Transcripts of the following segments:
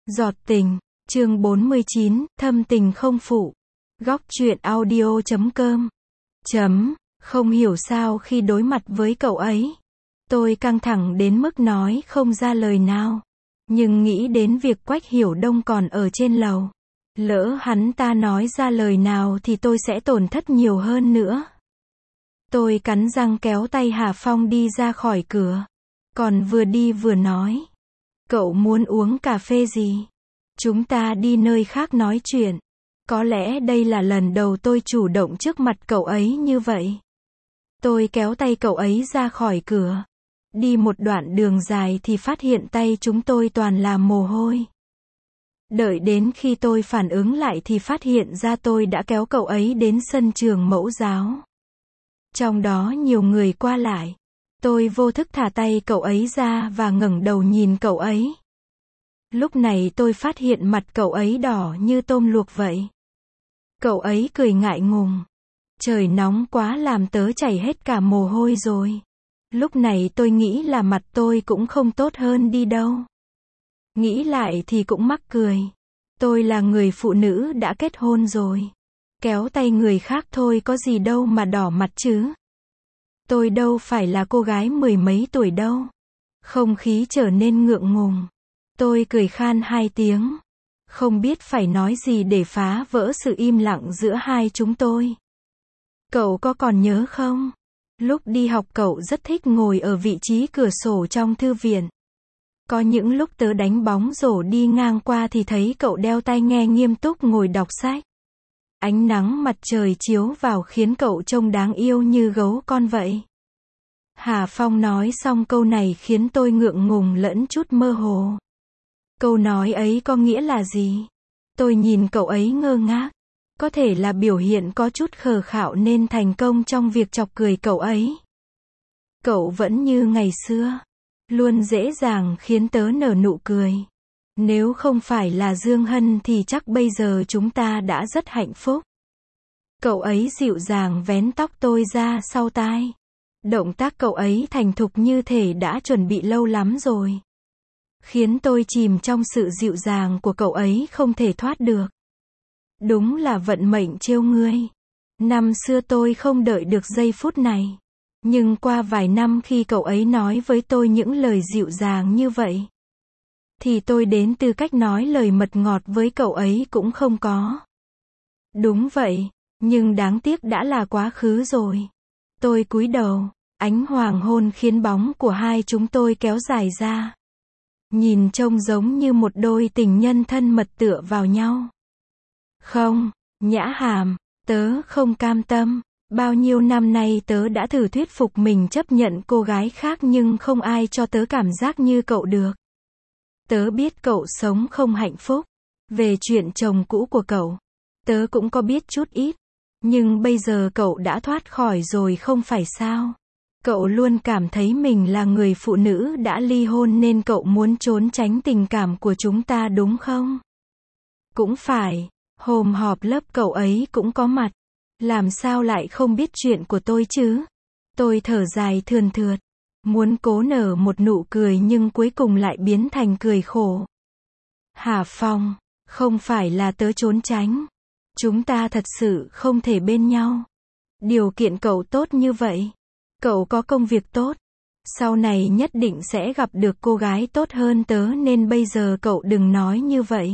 Giọt tình, chương 49, thâm tình không phụ. Góc truyện audio.com. Không hiểu sao khi đối mặt với cậu ấy, tôi căng thẳng đến mức nói không ra lời nào. Nhưng nghĩ đến việc Quách Hiểu Đông còn ở trên lầu. Lỡ hắn ta nói ra lời nào thì tôi sẽ tổn thất nhiều hơn nữa. Tôi cắn răng kéo tay Hà Phong đi ra khỏi cửa. Còn vừa đi vừa nói. Cậu muốn uống cà phê gì? Chúng ta đi nơi khác nói chuyện. Có lẽ đây là lần đầu tôi chủ động trước mặt cậu ấy như vậy. Tôi kéo tay cậu ấy ra khỏi cửa. Đi một đoạn đường dài thì phát hiện tay chúng tôi toàn là mồ hôi. Đợi đến khi tôi phản ứng lại thì phát hiện ra tôi đã kéo cậu ấy đến sân trường mẫu giáo. Trong đó nhiều người qua lại. Tôi vô thức thả tay cậu ấy ra và ngẩng đầu nhìn cậu ấy. Lúc này tôi phát hiện mặt cậu ấy đỏ như tôm luộc vậy. Cậu ấy cười ngại ngùng. Trời nóng quá làm tớ chảy hết cả mồ hôi rồi. Lúc này tôi nghĩ là mặt tôi cũng không tốt hơn đi đâu. Nghĩ lại thì cũng mắc cười. Tôi là người phụ nữ đã kết hôn rồi. Kéo tay người khác thôi có gì đâu mà đỏ mặt chứ. Tôi đâu phải là cô gái mười mấy tuổi đâu. Không khí trở nên ngượng ngùng. Tôi cười khan hai tiếng. Không biết phải nói gì để phá vỡ sự im lặng giữa hai chúng tôi. Cậu có còn nhớ không? Lúc đi học cậu rất thích ngồi ở vị trí cửa sổ trong thư viện. Có những lúc tớ đánh bóng rổ đi ngang qua thì thấy cậu đeo tai nghe nghiêm túc ngồi đọc sách. Ánh nắng mặt trời chiếu vào khiến cậu trông đáng yêu như gấu con vậy. Hà Phong nói xong câu này khiến tôi ngượng ngùng lẫn chút mơ hồ. Câu nói ấy có nghĩa là gì? Tôi nhìn cậu ấy ngơ ngác. Có thể là biểu hiện có chút khờ khạo nên thành công trong việc chọc cười cậu ấy. Cậu vẫn như ngày xưa. Luôn dễ dàng khiến tớ nở nụ cười. Nếu không phải là Dương Hân thì chắc bây giờ chúng ta đã rất hạnh phúc. Cậu ấy dịu dàng vén tóc tôi ra sau tai. Động tác cậu ấy thành thục như thể đã chuẩn bị lâu lắm rồi. Khiến tôi chìm trong sự dịu dàng của cậu ấy không thể thoát được. Đúng là vận mệnh trêu ngươi. Năm xưa tôi không đợi được giây phút này. Nhưng qua vài năm khi cậu ấy nói với tôi những lời dịu dàng như vậy, thì tôi đến từ cách nói lời mật ngọt với cậu ấy cũng không có. Đúng vậy, nhưng đáng tiếc đã là quá khứ rồi. Tôi cúi đầu, ánh hoàng hôn khiến bóng của hai chúng tôi kéo dài ra. Nhìn trông giống như một đôi tình nhân thân mật tựa vào nhau. Không, Nhã Hàm, tớ không cam tâm. Bao nhiêu năm nay tớ đã thử thuyết phục mình chấp nhận cô gái khác nhưng không ai cho tớ cảm giác như cậu được. Tớ biết cậu sống không hạnh phúc. Về chuyện chồng cũ của cậu, tớ cũng có biết chút ít. Nhưng bây giờ cậu đã thoát khỏi rồi không phải sao? Cậu luôn cảm thấy mình là người phụ nữ đã ly hôn nên cậu muốn trốn tránh tình cảm của chúng ta đúng không? Cũng phải, hôm họp lớp cậu ấy cũng có mặt. Làm sao lại không biết chuyện của tôi chứ? Tôi thở dài thườn thượt. Muốn cố nở một nụ cười nhưng cuối cùng lại biến thành cười khổ. Hà Phong, không phải là tớ trốn tránh. Chúng ta thật sự không thể bên nhau. Điều kiện cậu tốt như vậy. Cậu có công việc tốt. Sau này nhất định sẽ gặp được cô gái tốt hơn tớ nên bây giờ cậu đừng nói như vậy.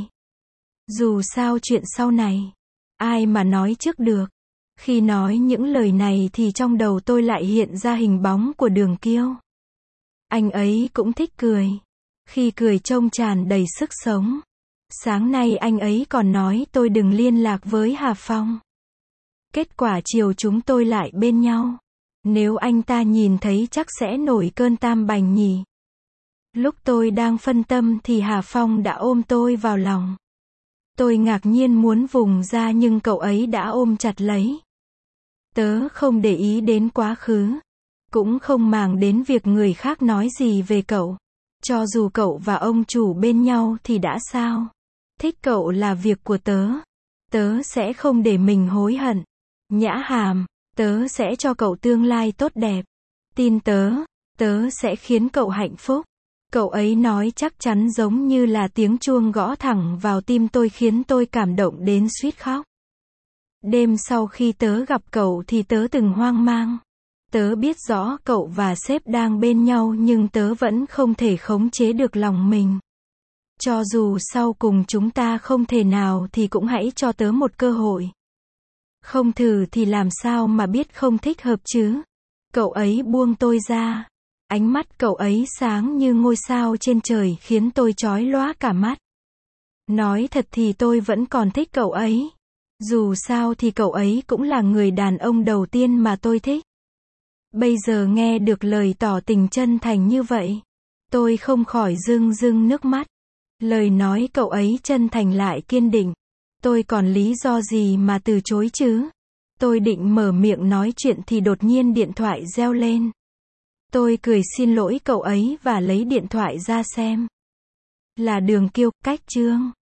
Dù sao chuyện sau này, ai mà nói trước được. Khi nói những lời này thì trong đầu tôi lại hiện ra hình bóng của Đường Kiêu. Anh ấy cũng thích cười. Khi cười trông tràn đầy sức sống. Sáng nay anh ấy còn nói tôi đừng liên lạc với Hà Phong. Kết quả chiều chúng tôi lại bên nhau. Nếu anh ta nhìn thấy chắc sẽ nổi cơn tam bành nhỉ. Lúc tôi đang phân tâm thì Hà Phong đã ôm tôi vào lòng. Tôi ngạc nhiên muốn vùng ra nhưng cậu ấy đã ôm chặt lấy. Tớ không để ý đến quá khứ. Cũng không màng đến việc người khác nói gì về cậu. Cho dù cậu và ông chủ bên nhau thì đã sao? Thích cậu là việc của tớ. Tớ sẽ không để mình hối hận. Nhã Hàm, tớ sẽ cho cậu tương lai tốt đẹp. Tin tớ, tớ sẽ khiến cậu hạnh phúc. Cậu ấy nói chắc chắn giống như là tiếng chuông gõ thẳng vào tim tôi khiến tôi cảm động đến suýt khóc. Đêm sau khi tớ gặp cậu thì tớ từng hoang mang. Tớ biết rõ cậu và sếp đang bên nhau nhưng tớ vẫn không thể khống chế được lòng mình. Cho dù sau cùng chúng ta không thể nào thì cũng hãy cho tớ một cơ hội. Không thử thì làm sao mà biết không thích hợp chứ? Cậu ấy buông tôi ra. Ánh mắt cậu ấy sáng như ngôi sao trên trời khiến tôi chói lóa cả mắt. Nói thật thì tôi vẫn còn thích cậu ấy. Dù sao thì cậu ấy cũng là người đàn ông đầu tiên mà tôi thích. Bây giờ nghe được lời tỏ tình chân thành như vậy, tôi không khỏi rưng rưng nước mắt. Lời nói cậu ấy chân thành lại kiên định. Tôi còn lý do gì mà từ chối chứ? Tôi định mở miệng nói chuyện thì đột nhiên điện thoại reo lên. Tôi cười xin lỗi cậu ấy và lấy điện thoại ra xem. Là Đường Kiêu, cách Trương.